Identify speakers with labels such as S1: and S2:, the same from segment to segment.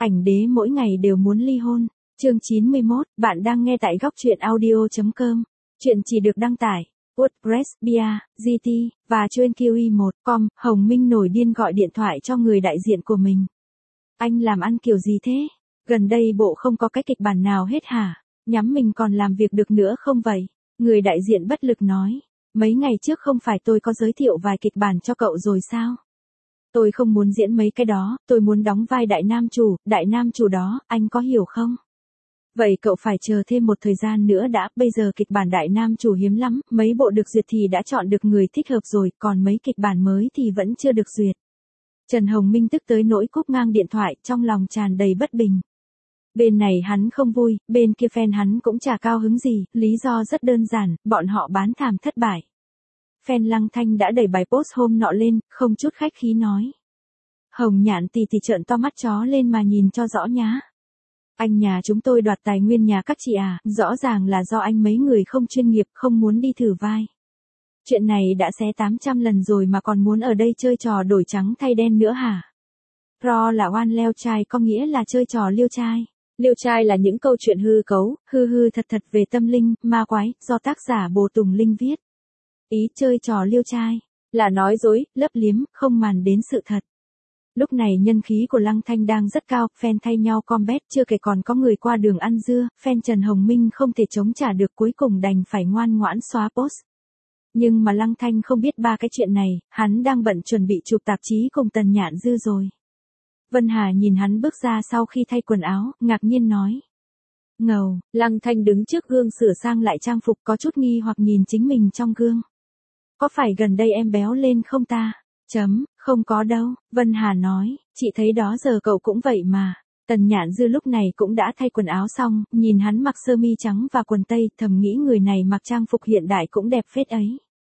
S1: Ảnh đế mỗi ngày đều muốn ly hôn. Chương 91, bạn đang nghe tại góc truyện audio.com. Chuyện chỉ được đăng tải WordPress, Bia, GT, và trên QI1.com. Hồng Minh nổi điên gọi điện thoại cho người đại diện của mình. Anh làm ăn kiểu gì thế? Gần đây bộ không có cái kịch bản nào hết hả? Nhắm mình còn làm việc được nữa không vậy? Người đại diện bất lực nói. Mấy ngày trước không phải tôi có giới thiệu vài kịch bản cho cậu rồi sao? Tôi không muốn diễn mấy cái đó, tôi muốn đóng vai đại nam chủ đó, anh có hiểu không? Vậy cậu phải chờ thêm một thời gian nữa đã, bây giờ kịch bản đại nam chủ hiếm lắm, mấy bộ được duyệt thì đã chọn được người thích hợp rồi, còn mấy kịch bản mới thì vẫn chưa được duyệt. Trần Hồng Minh tức tới nỗi cúp ngang điện thoại, trong lòng tràn đầy bất bình. Bên này hắn không vui, bên kia fan hắn cũng chả cao hứng gì, lý do rất đơn giản, bọn họ bán thảm thất bại. Fan Lăng Thanh đã đẩy bài post hôm nọ lên, không chút khách khí nói. Hồng Nhạn tì trợn to mắt chó lên mà nhìn cho rõ nhá. Anh nhà chúng tôi đoạt tài nguyên nhà các chị à, rõ ràng là do anh mấy người không chuyên nghiệp, không muốn đi thử vai. Chuyện này đã xé 800 lần rồi mà còn muốn ở đây chơi trò đổi trắng thay đen nữa hả? Pro là oan leo trai có nghĩa là chơi trò liêu trai. Liêu trai là những câu chuyện hư cấu, hư thật về tâm linh, ma quái, do tác giả Bồ Tùng Linh viết. Ý chơi trò liêu trai là nói dối, lấp liếm, không màng đến sự thật. Lúc này nhân khí của Lăng Thanh đang rất cao, fan thay nhau combat, chưa kể còn có người qua đường ăn dưa, fan Trần Hồng Minh không thể chống trả được, cuối cùng đành phải ngoan ngoãn xóa post. Nhưng mà Lăng Thanh không biết ba cái chuyện này, hắn đang bận chuẩn bị chụp tạp chí cùng Tần Nhạn Dư rồi. Vân Hà nhìn hắn bước ra sau khi thay quần áo, ngạc nhiên nói. Ngầu, Lăng Thanh đứng trước gương sửa sang lại trang phục, có chút nghi hoặc nhìn chính mình trong gương. Có phải gần đây em béo lên không ta? Không có đâu, Vân Hà nói, chị thấy đó giờ cậu cũng vậy mà. Tần Nhạn Dư lúc này cũng đã thay quần áo xong, nhìn hắn mặc sơ mi trắng và quần tây, thầm nghĩ người này mặc trang phục hiện đại cũng đẹp phết ấy.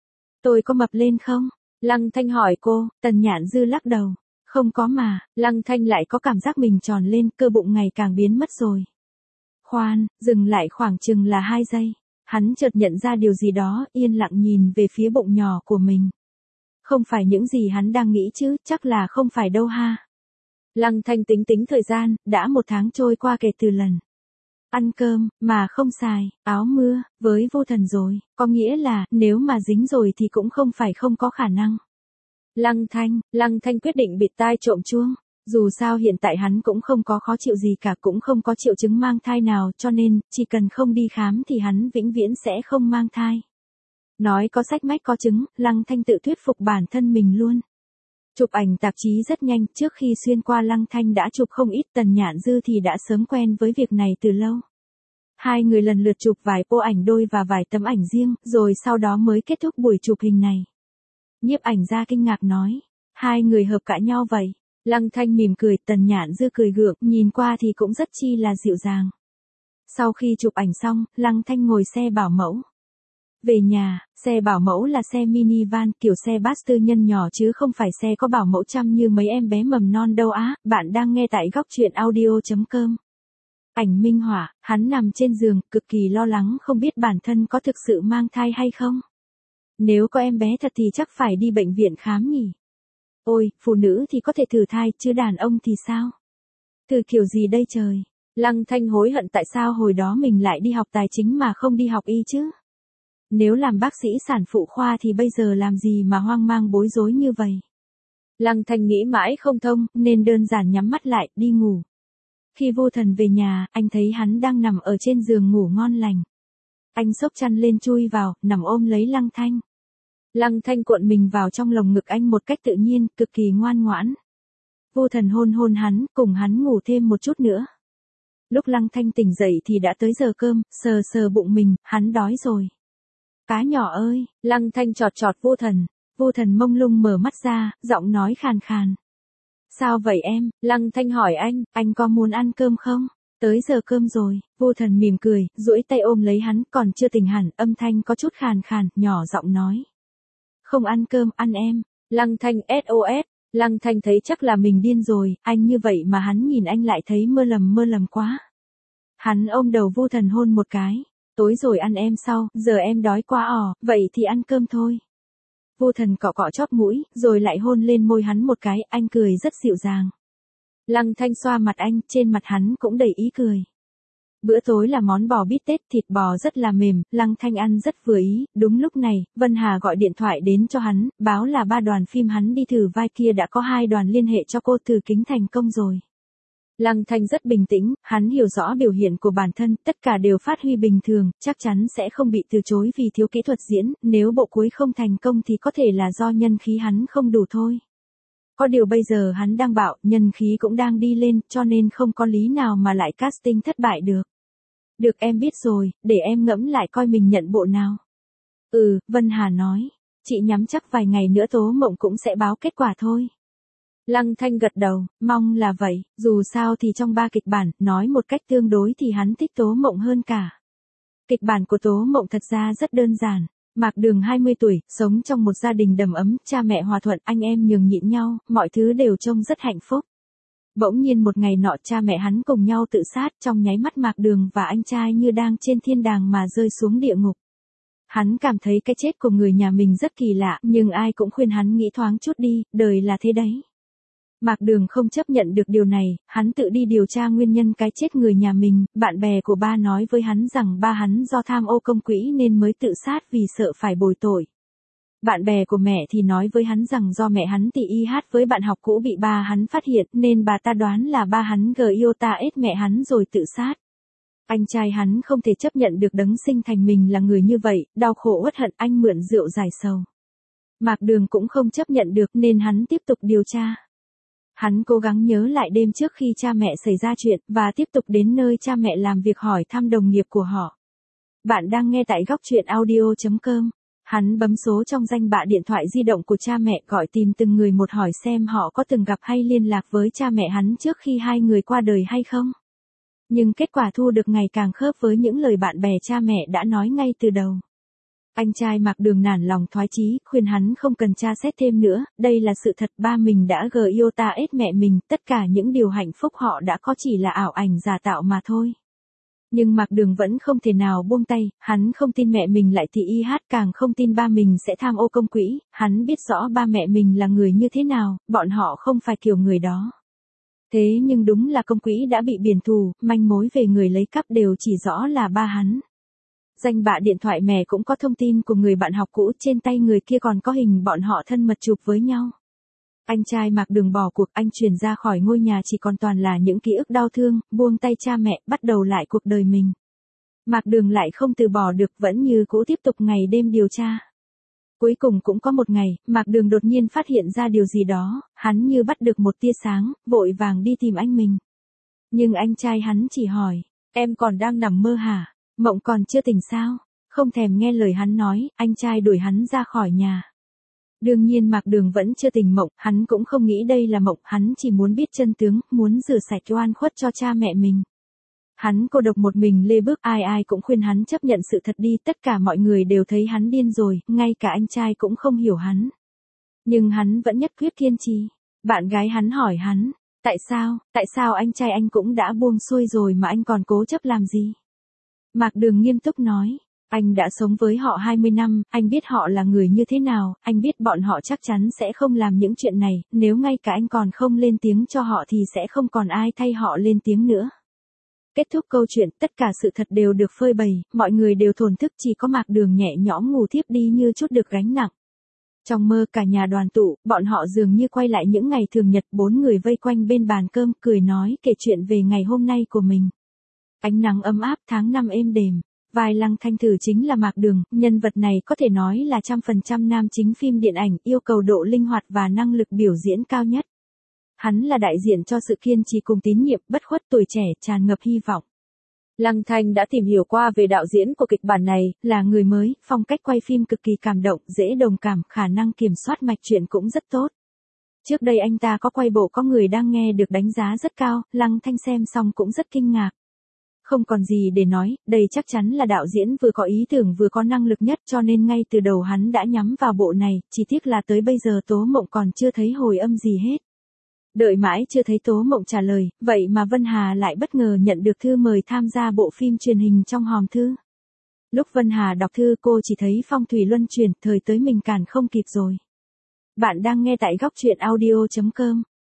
S1: Tôi có mập lên không? Lăng Thanh hỏi cô, Tần Nhạn Dư lắc đầu. Không có mà, Lăng Thanh lại có cảm giác mình tròn lên, cơ bụng ngày càng biến mất rồi. Khoan, dừng lại khoảng chừng là 2 giây. Hắn chợt nhận ra điều gì đó, yên lặng nhìn về phía bụng nhỏ của mình. Không phải những gì hắn đang nghĩ chứ, chắc là không phải đâu ha. Lăng Thanh tính thời gian, đã 1 tháng trôi qua kể từ lần ăn cơm, mà không xài, áo mưa, với vô thần rồi, có nghĩa là, nếu mà dính rồi thì cũng không phải không có khả năng. Lăng Thanh quyết định bịt tai trộm chuông. Dù sao hiện tại hắn cũng không có khó chịu gì cả, cũng không có triệu chứng mang thai nào, cho nên, chỉ cần không đi khám thì hắn vĩnh viễn sẽ không mang thai. Nói có sách mách có chứng, Lăng Thanh tự thuyết phục bản thân mình luôn. Chụp ảnh tạp chí rất nhanh, trước khi xuyên qua Lăng Thanh đã chụp không ít, Tần Nhạn Dư thì đã sớm quen với việc này từ lâu. Hai người lần lượt chụp vài bộ ảnh đôi và vài tấm ảnh riêng, rồi sau đó mới kết thúc buổi chụp hình này. Nhiếp ảnh gia kinh ngạc nói, hai người hợp cả nhau vậy. Lăng Thanh mỉm cười, Tần Nhạn Dư cười gượng, nhìn qua thì cũng rất chi là dịu dàng. Sau khi chụp ảnh xong, Lăng Thanh ngồi xe bảo mẫu. Về nhà, xe bảo mẫu là xe minivan, kiểu xe bus tư nhân nhỏ chứ không phải xe có bảo mẫu chăm như mấy em bé mầm non đâu á. Bạn đang nghe tại góc truyện audio.com. Ảnh minh họa, hắn nằm trên giường, cực kỳ lo lắng không biết bản thân có thực sự mang thai hay không. Nếu có em bé thật thì chắc phải đi bệnh viện khám nhỉ. Ôi, phụ nữ thì có thể thử thai, chứ đàn ông thì sao? Thử kiểu gì đây trời? Lăng Thanh hối hận tại sao hồi đó mình lại đi học tài chính mà không đi học y chứ? Nếu làm bác sĩ sản phụ khoa thì bây giờ làm gì mà hoang mang bối rối như vậy? Lăng Thanh nghĩ mãi không thông, nên đơn giản nhắm mắt lại, đi ngủ. Khi vô thần về nhà, anh thấy hắn đang nằm ở trên giường ngủ ngon lành. Anh xốc chăn lên chui vào, nằm ôm lấy Lăng Thanh. Lăng Thanh cuộn mình vào trong lồng ngực anh một cách tự nhiên, cực kỳ ngoan ngoãn. Vô thần hôn hắn, cùng hắn ngủ thêm một chút nữa. Lúc Lăng Thanh tỉnh dậy thì đã tới giờ cơm, sờ bụng mình, hắn đói rồi. Cá nhỏ ơi, Lăng Thanh chọt vô thần mông lung mở mắt ra, giọng nói khàn khàn. Sao vậy em? Lăng Thanh hỏi anh có muốn ăn cơm không? Tới giờ cơm rồi, vô thần mỉm cười, duỗi tay ôm lấy hắn, còn chưa tỉnh hẳn, âm thanh có chút khàn khàn, nhỏ giọng nói. Không ăn cơm, ăn em. Lăng Thanh SOS, Lăng Thanh thấy chắc là mình điên rồi, anh như vậy mà hắn nhìn anh lại thấy mơ lầm quá. Hắn ôm đầu vô thần hôn một cái. Tối rồi ăn em sau, giờ em đói quá vậy thì ăn cơm thôi. Vô thần cọ chóp mũi, rồi lại hôn lên môi hắn một cái, anh cười rất dịu dàng. Lăng Thanh xoa mặt anh, trên mặt hắn cũng đầy ý cười. Bữa tối là món bò bít tết, thịt bò rất là mềm, Lăng Thanh ăn rất vừa ý. Đúng lúc này, Vân Hà gọi điện thoại đến cho hắn, báo là 3 đoàn phim hắn đi thử vai kia đã có 2 đoàn liên hệ cho cô thử kính thành công rồi. Lăng Thanh rất bình tĩnh, hắn hiểu rõ biểu hiện của bản thân, tất cả đều phát huy bình thường, chắc chắn sẽ không bị từ chối vì thiếu kỹ thuật diễn, nếu bộ cuối không thành công thì có thể là do nhân khí hắn không đủ thôi. Có điều bây giờ hắn đang bạo, nhân khí cũng đang đi lên, cho nên không có lý nào mà lại casting thất bại được. Được em biết rồi, để em ngẫm lại coi mình nhận bộ nào. Vân Hà nói, chị nhắm chắc vài ngày nữa Tố Mộng cũng sẽ báo kết quả thôi. Lăng Thanh gật đầu, mong là vậy, dù sao thì trong 3 kịch bản, nói một cách tương đối thì hắn thích Tố Mộng hơn cả. Kịch bản của Tố Mộng thật ra rất đơn giản. Mạc Đường 20 tuổi, sống trong một gia đình đầm ấm, cha mẹ hòa thuận, anh em nhường nhịn nhau, mọi thứ đều trông rất hạnh phúc. Bỗng nhiên một ngày nọ cha mẹ hắn cùng nhau tự sát, trong nháy mắt Mạc Đường và anh trai như đang trên thiên đàng mà rơi xuống địa ngục. Hắn cảm thấy cái chết của người nhà mình rất kỳ lạ, nhưng ai cũng khuyên hắn nghĩ thoáng chút đi, đời là thế đấy. Mạc Đường không chấp nhận được điều này, hắn tự đi điều tra nguyên nhân cái chết người nhà mình, bạn bè của ba nói với hắn rằng ba hắn do tham ô công quỹ nên mới tự sát vì sợ phải bồi tội. Bạn bè của mẹ thì nói với hắn rằng do mẹ hắn tỉ y hát với bạn học cũ bị ba hắn phát hiện nên bà ta đoán là ba hắn yêu ta ết mẹ hắn rồi tự sát. Anh trai hắn không thể chấp nhận được đấng sinh thành mình là người như vậy, đau khổ uất hận anh mượn rượu giải sầu. Mạc Đường cũng không chấp nhận được nên hắn tiếp tục điều tra. Hắn cố gắng nhớ lại đêm trước khi cha mẹ xảy ra chuyện và tiếp tục đến nơi cha mẹ làm việc hỏi thăm đồng nghiệp của họ. Bạn đang nghe tại góc truyện audio.com. Hắn bấm số trong danh bạ điện thoại di động của cha mẹ gọi tìm từng người một hỏi xem họ có từng gặp hay liên lạc với cha mẹ hắn trước khi hai người qua đời hay không. Nhưng kết quả thu được ngày càng khớp với những lời bạn bè cha mẹ đã nói ngay từ đầu. Anh trai Mạc Đường nản lòng thoái chí, khuyên hắn không cần tra xét thêm nữa, đây là sự thật ba mình đã yêu ta ết mẹ mình, tất cả những điều hạnh phúc họ đã có chỉ là ảo ảnh giả tạo mà thôi. Nhưng Mạc Đường vẫn không thể nào buông tay, hắn không tin mẹ mình lại tỉ y hát, càng không tin ba mình sẽ tham ô công quỹ, hắn biết rõ ba mẹ mình là người như thế nào, bọn họ không phải kiểu người đó. Thế nhưng đúng là công quỹ đã bị biển thù, manh mối về người lấy cắp đều chỉ rõ là ba hắn. Danh bạ điện thoại mẹ cũng có thông tin của người bạn học cũ, trên tay người kia còn có hình bọn họ thân mật chụp với nhau. Anh trai Mạc Đường bỏ cuộc, anh chuyển ra khỏi ngôi nhà chỉ còn toàn là những ký ức đau thương, buông tay cha mẹ, bắt đầu lại cuộc đời mình. Mạc Đường lại không từ bỏ được, vẫn như cũ tiếp tục ngày đêm điều tra. Cuối cùng cũng có một ngày, Mạc Đường đột nhiên phát hiện ra điều gì đó, hắn như bắt được một tia sáng, vội vàng đi tìm anh mình. Nhưng anh trai hắn chỉ hỏi, em còn đang nằm mơ hả? Mộng còn chưa tỉnh sao? Không thèm nghe lời hắn nói, anh trai đuổi hắn ra khỏi nhà. Đương nhiên Mạc Đường vẫn chưa tỉnh mộng, hắn cũng không nghĩ đây là mộng, hắn chỉ muốn biết chân tướng, muốn rửa sạch oan khuất cho cha mẹ mình. Hắn cô độc một mình lê bước, ai ai cũng khuyên hắn chấp nhận sự thật đi, tất cả mọi người đều thấy hắn điên rồi, ngay cả anh trai cũng không hiểu hắn. Nhưng hắn vẫn nhất quyết kiên trì. Bạn gái hắn hỏi hắn, tại sao anh trai anh cũng đã buông xuôi rồi mà anh còn cố chấp làm gì? Mạc Đường nghiêm túc nói, anh đã sống với họ 20 năm, anh biết họ là người như thế nào, anh biết bọn họ chắc chắn sẽ không làm những chuyện này, nếu ngay cả anh còn không lên tiếng cho họ thì sẽ không còn ai thay họ lên tiếng nữa. Kết thúc câu chuyện, tất cả sự thật đều được phơi bày, mọi người đều thổn thức, chỉ có Mạc Đường nhẹ nhõm ngủ thiếp đi như chút được gánh nặng. Trong mơ cả nhà đoàn tụ, bọn họ dường như quay lại những ngày thường nhật, 4 người vây quanh bên bàn cơm, cười nói kể chuyện về ngày hôm nay của mình. Ánh nắng ấm áp, tháng 5 êm đềm. Vai Lăng Thanh thử chính là Mạc Đường, nhân vật này có thể nói là 100% nam chính phim điện ảnh, yêu cầu độ linh hoạt và năng lực biểu diễn cao nhất. Hắn là đại diện cho sự kiên trì cùng tín nhiệm, bất khuất, tuổi trẻ, tràn ngập hy vọng. Lăng Thanh đã tìm hiểu qua về đạo diễn của kịch bản này, là người mới, phong cách quay phim cực kỳ cảm động, dễ đồng cảm, khả năng kiểm soát mạch truyện cũng rất tốt. Trước đây anh ta có quay bộ Có Người Đang Nghe được đánh giá rất cao, Lăng Thanh xem xong cũng rất kinh ngạc. Không còn gì để nói, đây chắc chắn là đạo diễn vừa có ý tưởng vừa có năng lực nhất, cho nên ngay từ đầu hắn đã nhắm vào bộ này, chỉ tiếc là tới bây giờ Tố Mộng còn chưa thấy hồi âm gì hết. Đợi mãi chưa thấy Tố Mộng trả lời, vậy mà Vân Hà lại bất ngờ nhận được thư mời tham gia bộ phim truyền hình trong hòm thư. Lúc Vân Hà đọc thư cô chỉ thấy phong thủy luân chuyển, thời tới mình cản không kịp rồi. Bạn đang nghe tại góc truyện audio.com.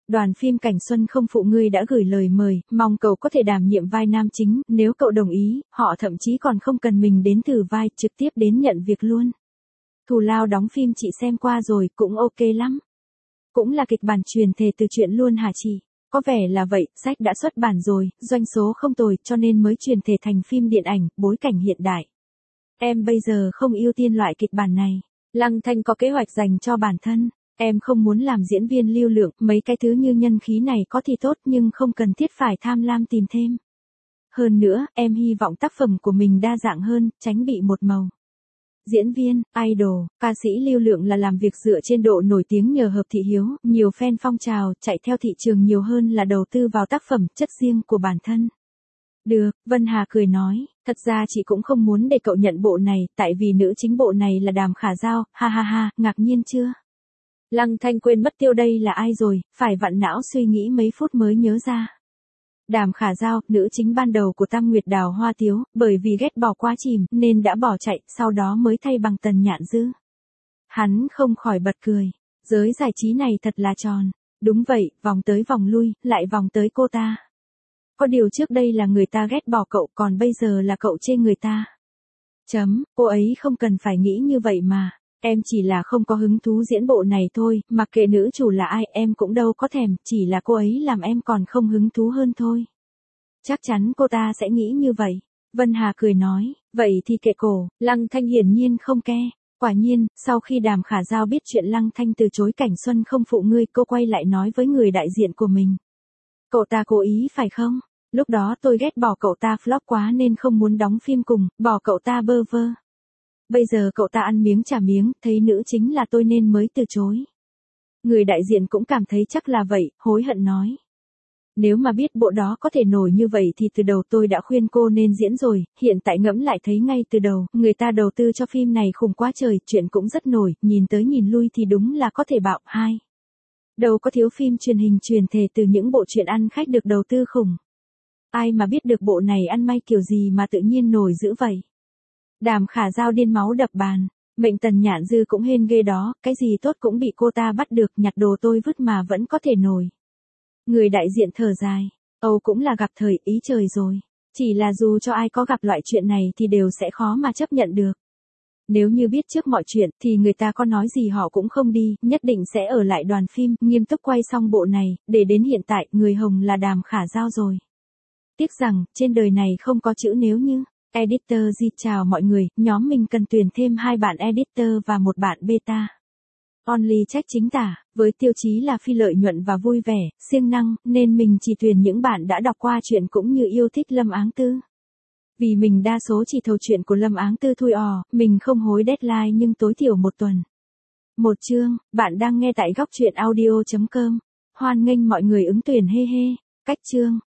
S1: Đoàn phim Cảnh Xuân Không Phụ Ngươi đã gửi lời mời, mong cậu có thể đảm nhiệm vai nam chính, nếu cậu đồng ý, họ thậm chí còn không cần mình đến thử vai, trực tiếp đến nhận việc luôn. Thù lao đóng phim chị xem qua rồi, cũng ok lắm. Cũng là kịch bản truyền thể từ truyện luôn hả chị? Có vẻ là vậy, sách đã xuất bản rồi, doanh số không tồi cho nên mới truyền thể thành phim điện ảnh, bối cảnh hiện đại. Em bây giờ không ưu tiên loại kịch bản này. Lăng Thanh có kế hoạch dành cho bản thân. Em không muốn làm diễn viên lưu lượng, mấy cái thứ như nhân khí này có thì tốt nhưng không cần thiết phải tham lam tìm thêm. Hơn nữa, em hy vọng tác phẩm của mình đa dạng hơn, tránh bị một màu. Diễn viên, idol, ca sĩ lưu lượng là làm việc dựa trên độ nổi tiếng nhờ hợp thị hiếu, nhiều fan phong trào, chạy theo thị trường nhiều hơn là đầu tư vào tác phẩm, chất riêng của bản thân. Được, Vân Hà cười nói, thật ra chị cũng không muốn để cậu nhận bộ này, tại vì nữ chính bộ này là Đàm Khả Giao, ha ha ha, ngạc nhiên chưa? Lăng Thanh quên mất tiêu đây là ai rồi, phải vặn não suy nghĩ mấy phút mới nhớ ra. Đàm Khả Giao, nữ chính ban đầu của Tam Nguyệt Đào Hoa Tiếu, bởi vì ghét bỏ quá chìm, nên đã bỏ chạy, sau đó mới thay bằng Tần Nhạn Dư. Hắn không khỏi bật cười. Giới giải trí này thật là tròn. Đúng vậy, vòng tới vòng lui, lại vòng tới cô ta. Có điều trước đây là người ta ghét bỏ cậu, còn bây giờ là cậu chê người ta. Cô ấy không cần phải nghĩ như vậy mà. Em chỉ là không có hứng thú diễn bộ này thôi, mặc kệ nữ chủ là ai em cũng đâu có thèm, chỉ là cô ấy làm em còn không hứng thú hơn thôi. Chắc chắn cô ta sẽ nghĩ như vậy. Vân Hà cười nói, vậy thì kệ cổ, Lăng Thanh hiển nhiên không ke. Quả nhiên, sau khi Đàm Khả Giao biết chuyện Lăng Thanh từ chối Cảnh Xuân Không Phụ Ngươi, cô quay lại nói với người đại diện của mình. Cậu ta cố ý phải không? Lúc đó tôi ghét bỏ cậu ta flop quá nên không muốn đóng phim cùng, bỏ cậu ta bơ vơ. Bây giờ cậu ta ăn miếng trả miếng, thấy nữ chính là tôi nên mới từ chối. Người đại diện cũng cảm thấy chắc là vậy, hối hận nói. Nếu mà biết bộ đó có thể nổi như vậy thì từ đầu tôi đã khuyên cô nên diễn rồi, hiện tại ngẫm lại thấy ngay từ đầu, người ta đầu tư cho phim này khủng quá trời, chuyện cũng rất nổi, nhìn tới nhìn lui thì đúng là có thể bạo hai. Đâu có thiếu phim truyền hình truyền thể từ những bộ truyện ăn khách được đầu tư khủng. Ai mà biết được bộ này ăn may kiểu gì mà tự nhiên nổi dữ vậy. Đàm Khả Giao điên máu đập bàn, mệnh Tần Nhạn Dư cũng hên ghê đó, cái gì tốt cũng bị cô ta bắt được, nhặt đồ tôi vứt mà vẫn có thể nổi. Người đại diện thở dài, Âu cũng là gặp thời ý trời rồi, chỉ là dù cho ai có gặp loại chuyện này thì đều sẽ khó mà chấp nhận được. Nếu như biết trước mọi chuyện thì người ta có nói gì họ cũng không đi, nhất định sẽ ở lại đoàn phim, nghiêm túc quay xong bộ này, để đến hiện tại người hồng là Đàm Khả Giao rồi. Tiếc rằng, trên đời này không có chữ nếu như. Editor Di chào mọi người, nhóm mình cần tuyển thêm 2 bạn editor và 1 bạn beta. Only check chính tả, với tiêu chí là phi lợi nhuận và vui vẻ, siêng năng, nên mình chỉ tuyển những bạn đã đọc qua chuyện cũng như yêu thích Lâm Áng Tư. Vì mình đa số chỉ thầu chuyện của Lâm Áng Tư thôi mình không hối deadline nhưng tối thiểu 1 tuần. Một chương, bạn đang nghe tại góc truyện audio.com. Hoan nghênh mọi người ứng tuyển he he. Cách chương.